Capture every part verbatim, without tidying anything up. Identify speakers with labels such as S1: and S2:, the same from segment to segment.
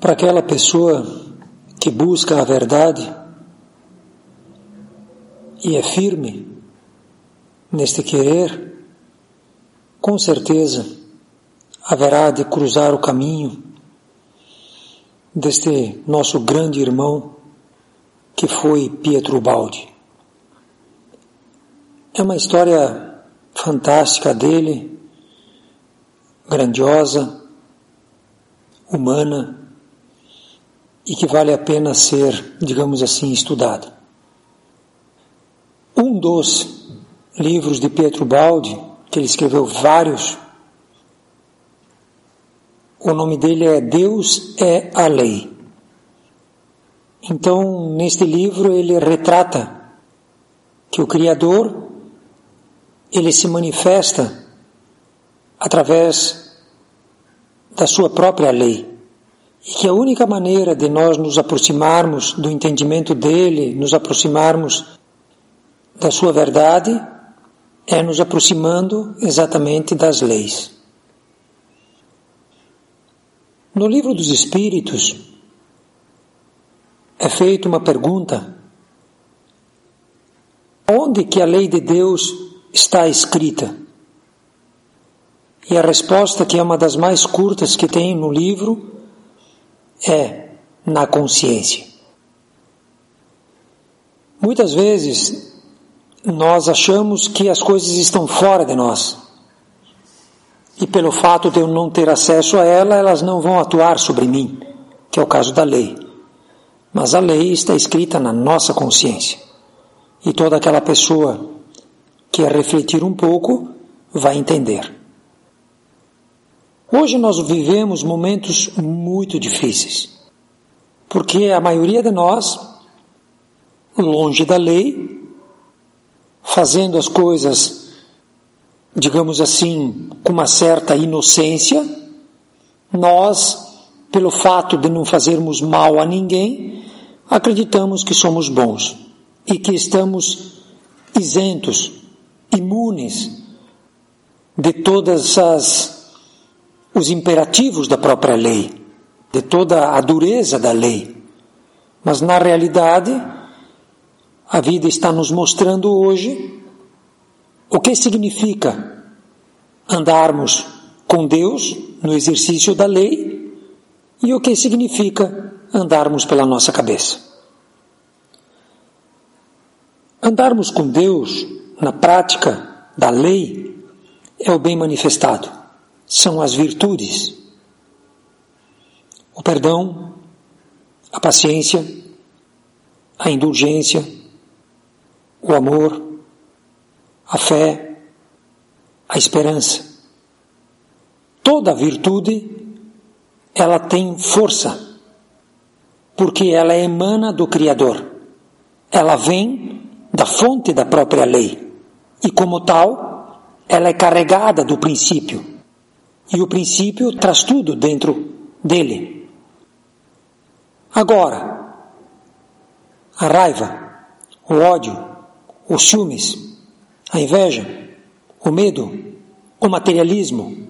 S1: Para aquela pessoa que busca a verdade e é firme neste querer, com certeza haverá de cruzar o caminho deste nosso grande irmão que foi Pietro Baldi. É uma história fantástica dele, grandiosa, humana, e que vale a pena ser, digamos assim, estudado. Um dos livros de Pietro Baldi, que ele escreveu vários, o nome dele é Deus é a Lei. Então, neste livro, ele retrata que o Criador, ele se manifesta através da sua própria lei. E que a única maneira de nós nos aproximarmos do entendimento dele, nos aproximarmos da sua verdade, é nos aproximando exatamente das leis. No Livro dos Espíritos é feita uma pergunta: onde que a lei de Deus está escrita? E a resposta, que é uma das mais curtas que tem no livro, é na consciência. Muitas vezes nós achamos que as coisas estão fora de nós, e pelo fato de eu não ter acesso a ela, elas não vão atuar sobre mim, que é o caso da lei. Mas a lei está escrita na nossa consciência, e toda aquela pessoa que refletir um pouco vai entender. Hoje nós vivemos momentos muito difíceis, porque a maioria de nós, longe da lei, fazendo as coisas, digamos assim, com uma certa inocência, nós, pelo fato de não fazermos mal a ninguém, acreditamos que somos bons e que estamos isentos, imunes de todas as os imperativos da própria lei, de toda a dureza da lei. Mas na realidade, a vida está nos mostrando hoje o que significa andarmos com Deus no exercício da lei e o que significa andarmos pela nossa cabeça. Andarmos com Deus na prática da lei é o bem manifestado. São as virtudes, o perdão, a paciência, a indulgência, o amor, a fé, a esperança. Toda virtude, ela tem força, porque ela emana do Criador. Ela vem da fonte da própria lei, e como tal, ela é carregada do princípio. E o princípio traz tudo dentro dele. Agora, a raiva, o ódio, os ciúmes, a inveja, o medo, o materialismo,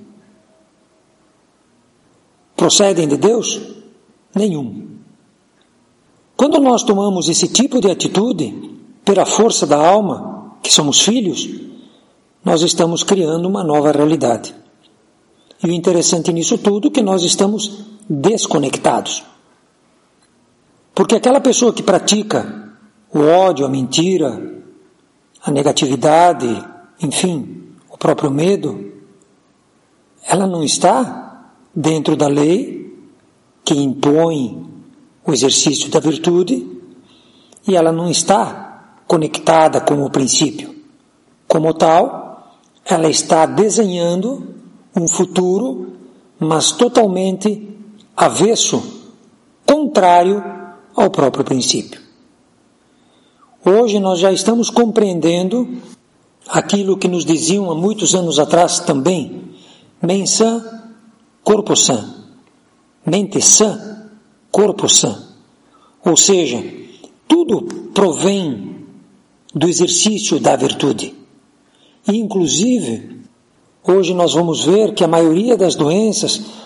S1: procedem de Deus? Nenhum. Quando nós tomamos esse tipo de atitude, pela força da alma, que somos filhos, nós estamos criando uma nova realidade. E o interessante nisso tudo é que nós estamos desconectados. Porque aquela pessoa que pratica o ódio, a mentira, a negatividade, enfim, o próprio medo, ela não está dentro da lei que impõe o exercício da virtude, e ela não está conectada com o princípio. Como tal, ela está desenhando um futuro, mas totalmente avesso, contrário ao próprio princípio. Hoje nós já estamos compreendendo aquilo que nos diziam há muitos anos atrás também: mens sã, corpo sã. Mente sã, corpo sã. Ou seja, tudo provém do exercício da virtude. E, inclusive, hoje nós vamos ver que a maioria das doenças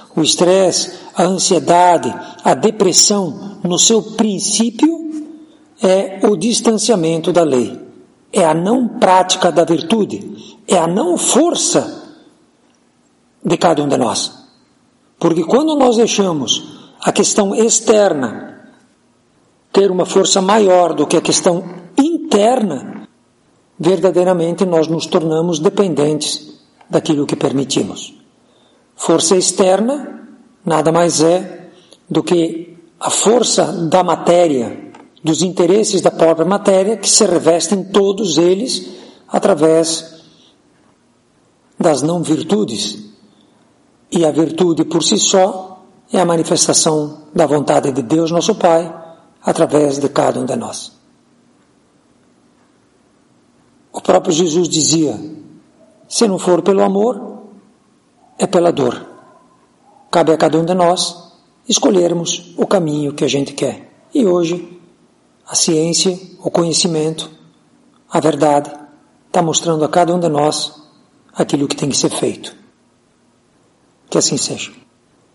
S1: o estresse, a ansiedade, a depressão, no seu princípio, é o distanciamento da lei. É a não prática da virtude. É a não força de cada um de nós. Porque quando nós deixamos a questão externa ter uma força maior do que a questão interna, verdadeiramente nós nos tornamos dependentes daquilo que permitimos. Força externa nada mais é do que a força da matéria, dos interesses da própria matéria, que se revestem todos eles através das não virtudes. E a virtude por si só é a manifestação da vontade de Deus, nosso Pai, através de cada um de nós. O próprio Jesus dizia, se não for pelo amor, é pela dor. Cabe a cada um de nós escolhermos o caminho que a gente quer. E hoje, a ciência, o conhecimento, a verdade, está mostrando a cada um de nós aquilo que tem que ser feito. Que assim seja.